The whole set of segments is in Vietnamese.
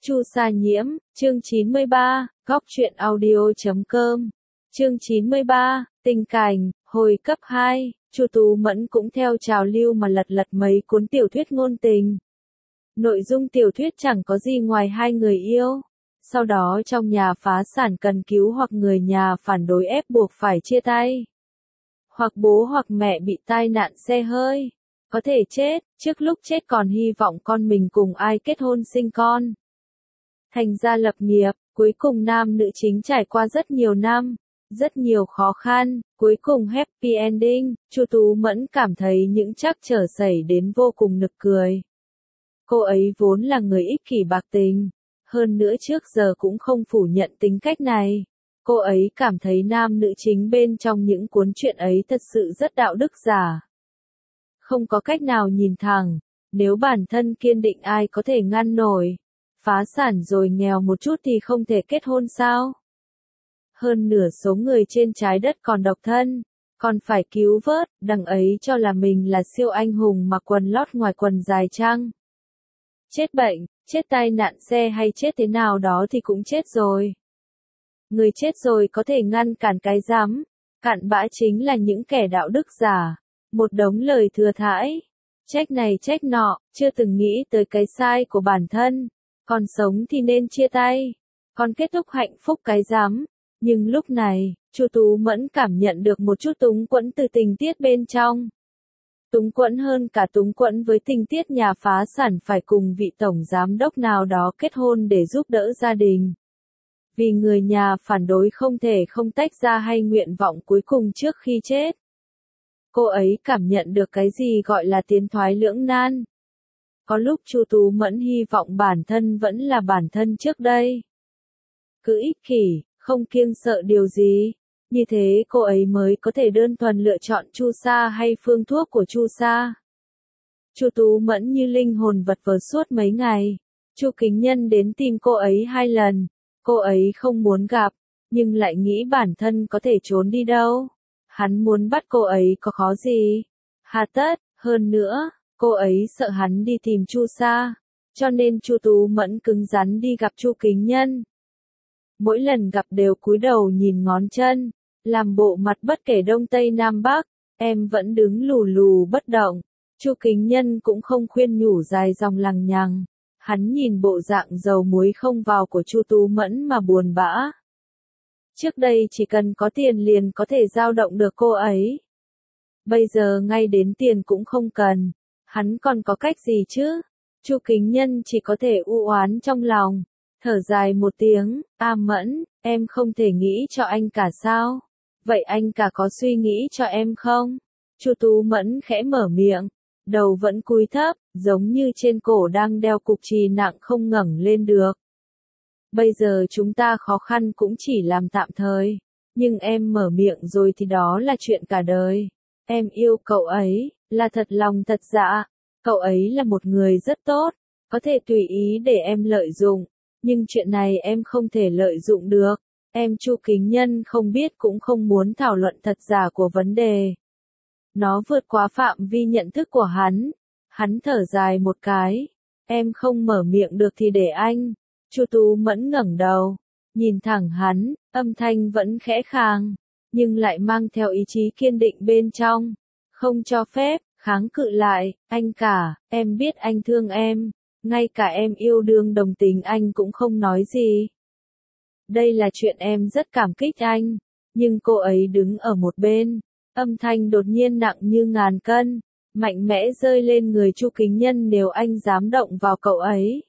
Chu Sa Nhiễm, chương 93, góc truyện audio.com. Chương 93, tình cảnh, hồi cấp 2, Chu Tú Mẫn cũng theo trào lưu mà lật mấy cuốn tiểu thuyết ngôn tình. Nội dung tiểu thuyết chẳng có gì ngoài hai người yêu. Sau đó trong nhà phá sản cần cứu hoặc người nhà phản đối ép buộc phải chia tay. Hoặc bố hoặc mẹ bị tai nạn xe hơi. Có thể chết, trước lúc chết còn hy vọng con mình cùng ai kết hôn sinh con. Thành ra lập nghiệp, cuối cùng nam nữ chính trải qua rất nhiều năm, rất nhiều khó khăn, cuối cùng happy ending. Chu Tú Mẫn cảm thấy những trắc trở xảy đến vô cùng nực cười. Cô ấy vốn là người ích kỷ bạc tình, hơn nữa trước giờ cũng không phủ nhận tính cách này. Cô ấy cảm thấy nam nữ chính bên trong những cuốn truyện ấy thật sự rất đạo đức giả. Không có cách nào nhìn thẳng, nếu bản thân kiên định ai có thể ngăn nổi. Phá sản rồi nghèo một chút thì không thể kết hôn sao? Hơn nửa số người trên trái đất còn độc thân, còn phải cứu vớt, đằng ấy cho là mình là siêu anh hùng mặc quần lót ngoài quần dài chăng? Chết bệnh, chết tai nạn xe hay chết thế nào đó thì cũng chết rồi. Người chết rồi có thể ngăn cản cái rắm, cặn bã chính là những kẻ đạo đức giả, một đống lời thừa thãi, trách này trách nọ, chưa từng nghĩ tới cái sai của bản thân. Còn sống thì nên chia tay, còn kết thúc hạnh phúc cái rắm. Nhưng lúc này, Chu Tú Mẫn cảm nhận được một chút túng quẫn từ tình tiết bên trong. Túng quẫn hơn cả túng quẫn với tình tiết nhà phá sản phải cùng vị tổng giám đốc nào đó kết hôn để giúp đỡ gia đình. Vì người nhà phản đối không thể không tách ra hay nguyện vọng cuối cùng trước khi chết. Cô ấy cảm nhận được cái gì gọi là tiến thoái lưỡng nan. Có lúc Chu Tú Mẫn hy vọng bản thân vẫn là bản thân trước đây. Cứ ích kỷ, không kiêng sợ điều gì. Như thế cô ấy mới có thể đơn thuần lựa chọn Chu Sa hay phương thuốc của Chu Sa. Chu Tú Mẫn như linh hồn vật vờ suốt mấy ngày. Chu Kính Nhân đến tìm cô ấy 2 lần. Cô ấy không muốn gặp, nhưng lại nghĩ bản thân có thể trốn đi đâu. Hắn muốn bắt cô ấy có khó gì. Hà tất, hơn nữa. Cô ấy sợ hắn đi tìm Chu Sa, cho nên Chu Tú Mẫn cứng rắn đi gặp Chu Kính Nhân. Mỗi lần gặp đều cúi đầu nhìn ngón chân, làm bộ mặt bất kể đông tây nam bắc, em vẫn đứng lù lù bất động. Chu Kính Nhân cũng không khuyên nhủ dài dòng lằng nhằng, hắn nhìn bộ dạng dầu muối không vào của Chu Tú Mẫn mà buồn bã. Trước đây chỉ cần có tiền liền có thể dao động được cô ấy. Bây giờ ngay đến tiền cũng không cần. Hắn còn có cách gì chứ? Chu Kính Nhân chỉ có thể u oán trong lòng, thở dài một tiếng, Mẫn, em không thể nghĩ cho anh cả sao? Vậy anh cả có suy nghĩ cho em không? Chu Tú Mẫn khẽ mở miệng, đầu vẫn cúi thấp, giống như trên cổ đang đeo cục chì nặng không ngẩng lên được. Bây giờ chúng ta khó khăn cũng chỉ làm tạm thời, nhưng em mở miệng rồi thì đó là chuyện cả đời. Em yêu cậu ấy, là thật lòng thật dạ. Cậu ấy là một người rất tốt, có thể tùy ý để em lợi dụng, nhưng chuyện này em không thể lợi dụng được. Em Chu Kính Nhân không biết cũng không muốn thảo luận thật giả của vấn đề. Nó vượt quá phạm vi nhận thức của hắn. Hắn thở dài một cái. Em không mở miệng được thì để anh. Chu Tú Mẫn ngẩng đầu, nhìn thẳng hắn, âm thanh vẫn khẽ khàng, nhưng lại mang theo ý chí kiên định bên trong. Không cho phép. Kháng cự lại, anh cả, em biết anh thương em, ngay cả em yêu đương đồng tình anh cũng không nói gì. Đây là chuyện em rất cảm kích anh, nhưng cô ấy đứng ở một bên, âm thanh đột nhiên nặng như ngàn cân, mạnh mẽ rơi lên người Chu Kính Nhân nếu anh dám động vào cậu ấy.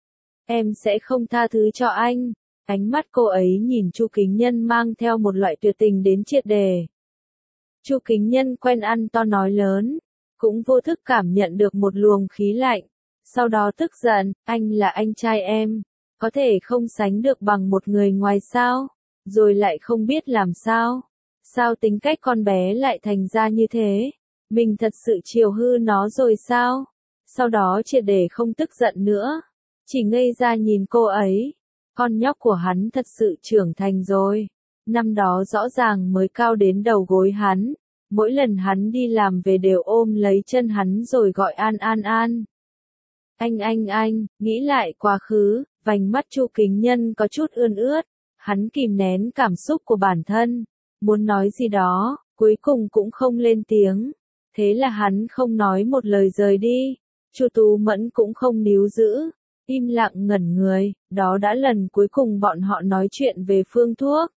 Em sẽ không tha thứ cho anh. Ánh mắt cô ấy nhìn Chu Kính Nhân mang theo một loại tuyệt tình đến triệt đề. Chu Kính Nhân quen ăn to nói lớn. Cũng vô thức cảm nhận được một luồng khí lạnh, sau đó tức giận, anh là anh trai em, có thể không sánh được bằng một người ngoài sao, rồi lại không biết làm sao, sao tính cách con bé lại thành ra như thế, mình thật sự chiều hư nó rồi sao, sau đó triệt để không tức giận nữa, chỉ ngây ra nhìn cô ấy, con nhóc của hắn thật sự trưởng thành rồi, năm đó rõ ràng mới cao đến đầu gối hắn. Mỗi lần hắn đi làm về đều ôm lấy chân hắn rồi gọi an. Anh, nghĩ lại quá khứ, Vành mắt Chu Kính Nhân có chút ươn ướt, hắn kìm nén cảm xúc của bản thân, muốn nói gì đó, cuối cùng cũng không lên tiếng. Thế là hắn không nói một lời rời đi. Chu Tú Mẫn cũng không níu giữ, im lặng ngẩn người, đó đã lần cuối cùng bọn họ nói chuyện về phương thuốc.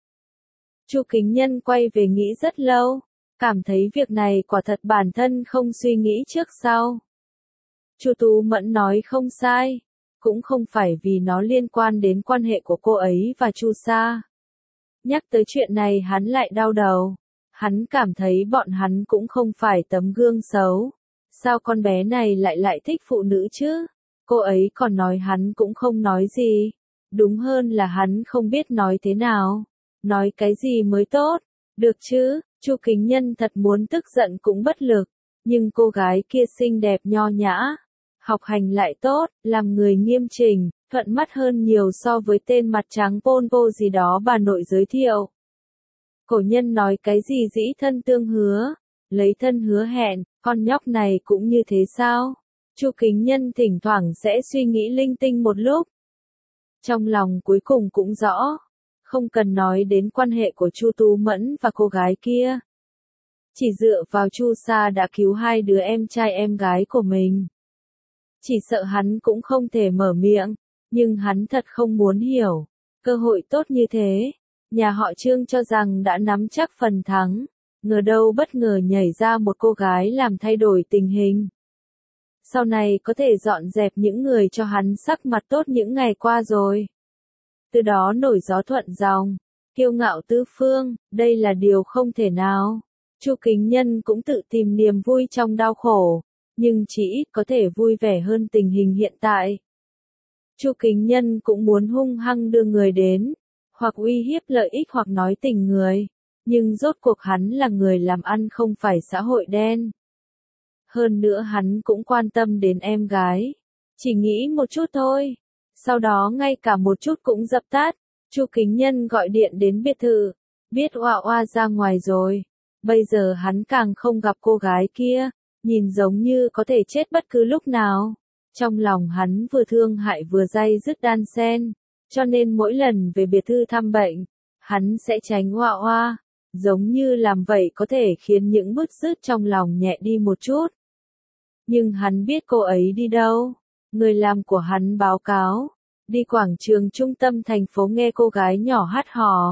Chu Kính Nhân quay về nghĩ rất lâu, cảm thấy việc này quả thật bản thân không suy nghĩ trước sau. Chu Tú Mẫn nói không sai, cũng không phải vì nó liên quan đến quan hệ của cô ấy và Chu Sa. Nhắc tới chuyện này hắn lại đau đầu. Hắn cảm thấy bọn hắn cũng không phải tấm gương xấu. Sao con bé này lại thích phụ nữ chứ? Cô ấy còn nói hắn cũng không nói gì. Đúng hơn là hắn không biết nói thế nào. Nói cái gì mới tốt? Được chứ, Chu Kính Nhân thật muốn tức giận cũng bất lực. Nhưng cô gái kia xinh đẹp nho nhã. Học hành lại tốt, làm người nghiêm chỉnh, thuận mắt hơn nhiều so với tên mặt trắng Pol Po gì đó bà nội giới thiệu. Cổ nhân nói cái gì dĩ thân tương hứa, lấy thân hứa hẹn, con nhóc này cũng như thế sao? Chu Kính Nhân thỉnh thoảng sẽ suy nghĩ linh tinh một lúc. Trong lòng cuối cùng cũng rõ, không cần nói đến quan hệ của Chu Tú Mẫn và cô gái kia. Chỉ dựa vào Chu Sa đã cứu hai đứa em trai em gái của mình. Chỉ sợ hắn cũng không thể mở miệng, nhưng hắn thật không muốn hiểu. Cơ hội tốt như thế, nhà họ Trương cho rằng đã nắm chắc phần thắng, ngờ đâu bất ngờ nhảy ra một cô gái làm thay đổi tình hình. Sau này có thể dọn dẹp những người cho hắn sắc mặt tốt những ngày qua rồi. Từ đó nổi gió thuận dòng, kiêu ngạo tứ phương, đây là điều không thể nào. Chu Kính Nhân cũng tự tìm niềm vui trong đau khổ, nhưng chỉ ít có thể vui vẻ hơn tình hình hiện tại. Chu Kính Nhân cũng muốn hung hăng đưa người đến, hoặc uy hiếp lợi ích hoặc nói tình người, nhưng rốt cuộc hắn là người làm ăn không phải xã hội đen. Hơn nữa hắn cũng quan tâm đến em gái, chỉ nghĩ một chút thôi, sau đó ngay cả một chút cũng dập tắt. Chu Kính Nhân gọi điện đến biệt thự, biết Oa Oa ra ngoài rồi, bây giờ hắn càng không gặp cô gái kia, nhìn giống như có thể chết bất cứ lúc nào. Trong lòng hắn vừa thương hại vừa day dứt đan xen, cho nên mỗi lần về biệt thự thăm bệnh, hắn sẽ tránh Oa Oa, giống như làm vậy có thể khiến những bứt rứt trong lòng nhẹ đi một chút. Nhưng hắn biết cô ấy đi đâu, người làm của hắn báo cáo, đi quảng trường trung tâm thành phố nghe cô gái nhỏ hát hò.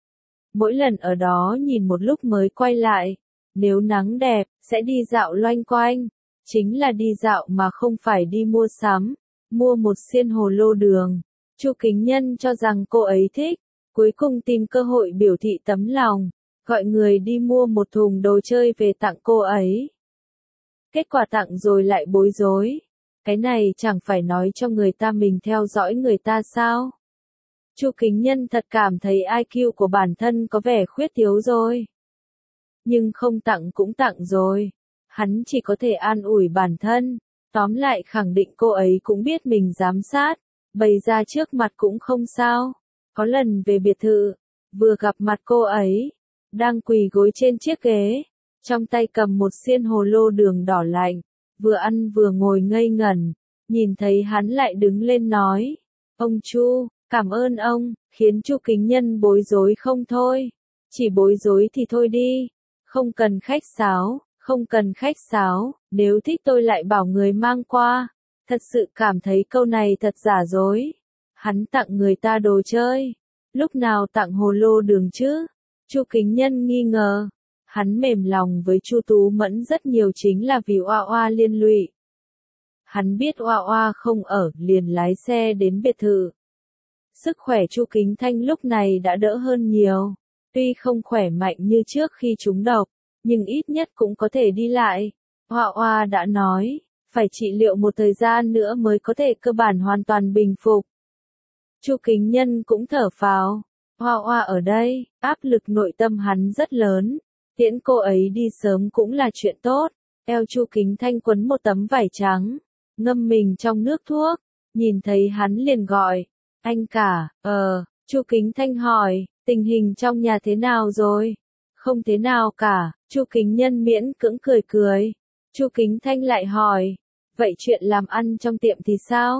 Mỗi lần ở đó nhìn một lúc mới quay lại, nếu nắng đẹp, sẽ đi dạo loanh quanh, chính là đi dạo mà không phải đi mua sắm, mua một xiên hồ lô đường. Chu Kính Nhân cho rằng cô ấy thích, cuối cùng tìm cơ hội biểu thị tấm lòng, gọi người đi mua một thùng đồ chơi về tặng cô ấy. Kết quả tặng rồi lại bối rối. Cái này chẳng phải nói cho người ta mình theo dõi người ta sao? Chu Kính Nhân thật cảm thấy IQ của bản thân có vẻ khuyết thiếu rồi. Nhưng không tặng cũng tặng rồi. Hắn chỉ có thể an ủi bản thân. Tóm lại khẳng định cô ấy cũng biết mình giám sát. Bày ra trước mặt cũng không sao. Có lần về biệt thự, vừa gặp mặt cô ấy, đang quỳ gối trên chiếc ghế, trong tay cầm một xiên hồ lô đường đỏ lạnh, vừa ăn vừa ngồi ngây ngẩn, nhìn thấy hắn lại đứng lên nói, ông Chu, cảm ơn ông, khiến Chu Kính Nhân bối rối không thôi. Chỉ bối rối thì thôi đi, không cần khách sáo, không cần khách sáo, nếu thích tôi lại bảo người mang qua. Thật sự cảm thấy câu này thật giả dối. Hắn tặng người ta đồ chơi, lúc nào tặng hồ lô đường chứ? Chu Kính Nhân nghi ngờ. Hắn mềm lòng với Chu Tú Mẫn rất nhiều chính là vì Oa Oa liên lụy. Hắn biết Oa Oa không ở, liền lái xe đến biệt thự. Sức khỏe Chu Kính Thanh lúc này đã đỡ hơn nhiều. Tuy không khỏe mạnh như trước khi trúng độc, nhưng ít nhất cũng có thể đi lại. Oa Oa đã nói, phải trị liệu một thời gian nữa mới có thể cơ bản hoàn toàn bình phục. Chu Kính Nhân cũng thở phào. Oa Oa ở đây, áp lực nội tâm hắn rất lớn. Tiễn cô ấy đi sớm cũng là chuyện tốt. Eo Chu Kính Thanh quấn một tấm vải trắng, ngâm mình trong nước thuốc, nhìn thấy hắn liền gọi, anh cả, Chu Kính Thanh hỏi, tình hình trong nhà thế nào rồi? Không thế nào cả, Chu Kính Nhân miễn cưỡng cười cười. Chu Kính Thanh lại hỏi, vậy chuyện làm ăn trong tiệm thì sao?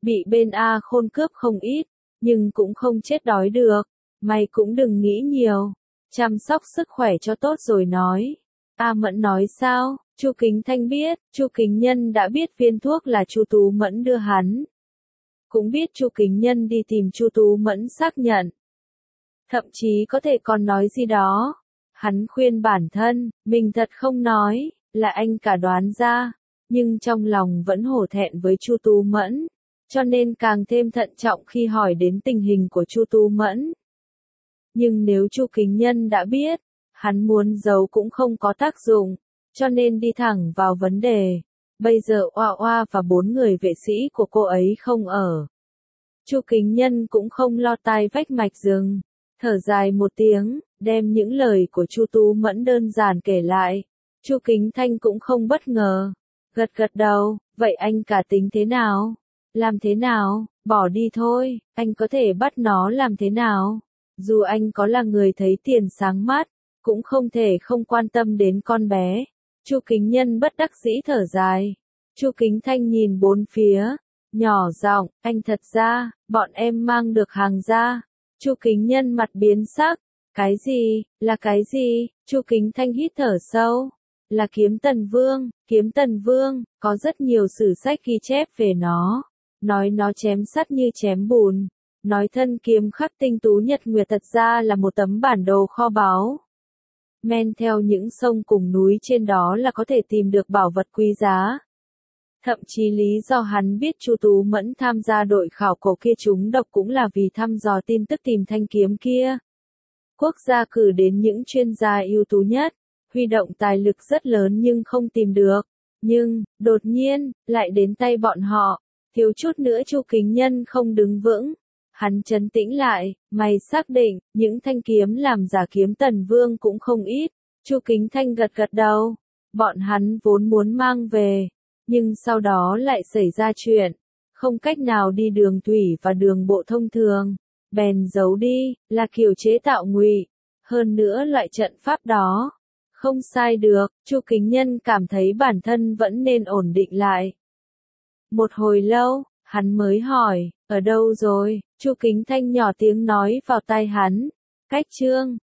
bị bên A Khôn cướp không ít, nhưng cũng không chết đói được, mày cũng đừng nghĩ nhiều, chăm sóc sức khỏe cho tốt rồi nói. A Mẫn nói sao? Chu Kính Thanh biết, Chu Kính Nhân đã biết viên thuốc là Chu Tú Mẫn đưa hắn. Cũng biết Chu Kính Nhân đi tìm Chu Tú Mẫn xác nhận. Thậm chí có thể còn nói gì đó. Hắn khuyên bản thân, mình thật không nói, là anh cả đoán ra, nhưng trong lòng vẫn hổ thẹn với Chu Tú Mẫn, cho nên càng thêm thận trọng khi hỏi đến tình hình của Chu Tú Mẫn. Nhưng nếu Chu Kính Nhân đã biết, hắn muốn giấu cũng không có tác dụng, cho nên đi thẳng vào vấn đề. Bây giờ Oa Oa và 4 người vệ sĩ của cô ấy không ở. Chu Kính Nhân cũng không lo tai vách mạch rừng, thở dài một tiếng, đem những lời của Chu Tú Mẫn đơn giản kể lại. Chu Kính Thanh cũng không bất ngờ, gật gật đầu, vậy anh cả tính thế nào? Làm thế nào? Bỏ đi thôi, anh có thể bắt nó làm thế nào? Dù anh có là người thấy tiền sáng mắt, cũng không thể không quan tâm đến con bé. Chu Kính Nhân bất đắc dĩ thở dài. Chu Kính Thanh nhìn bốn phía, nhỏ giọng, anh thật ra, bọn em mang được hàng ra. Chu Kính Nhân mặt biến sắc, cái gì, là cái gì? Chu Kính Thanh hít thở sâu, là kiếm Tần Vương, có rất nhiều sử sách ghi chép về nó, nói nó chém sắt như chém bùn, nói thân kiếm khắc tinh tú nhật nguyệt thật ra là một tấm bản đồ kho báu. Men theo những sông cùng núi trên đó là có thể tìm được bảo vật quý giá. Thậm chí lý do hắn biết Chu Tú Mẫn tham gia đội khảo cổ kia trúng độc cũng là vì thăm dò tin tức tìm thanh kiếm kia. Quốc gia cử đến những chuyên gia ưu tú nhất, huy động tài lực rất lớn nhưng không tìm được. Nhưng, đột nhiên, lại đến tay bọn họ, thiếu chút nữa Chu Kính Nhân không đứng vững. Hắn trấn tĩnh lại, mày xác định, những thanh kiếm làm giả kiếm Tần Vương cũng không ít. Chu Kính Thanh gật gật đầu. Bọn hắn vốn muốn mang về, nhưng sau đó lại xảy ra chuyện, không cách nào đi đường thủy và đường bộ thông thường, bèn giấu đi, là kiểu chế tạo ngụy. Hơn nữa loại trận pháp đó, không sai được, Chu Kính Nhân cảm thấy bản thân vẫn nên ổn định lại. Một hồi lâu, hắn mới hỏi, ở đâu rồi? Chu Kính Thanh nhỏ tiếng nói vào tai hắn, cách Trương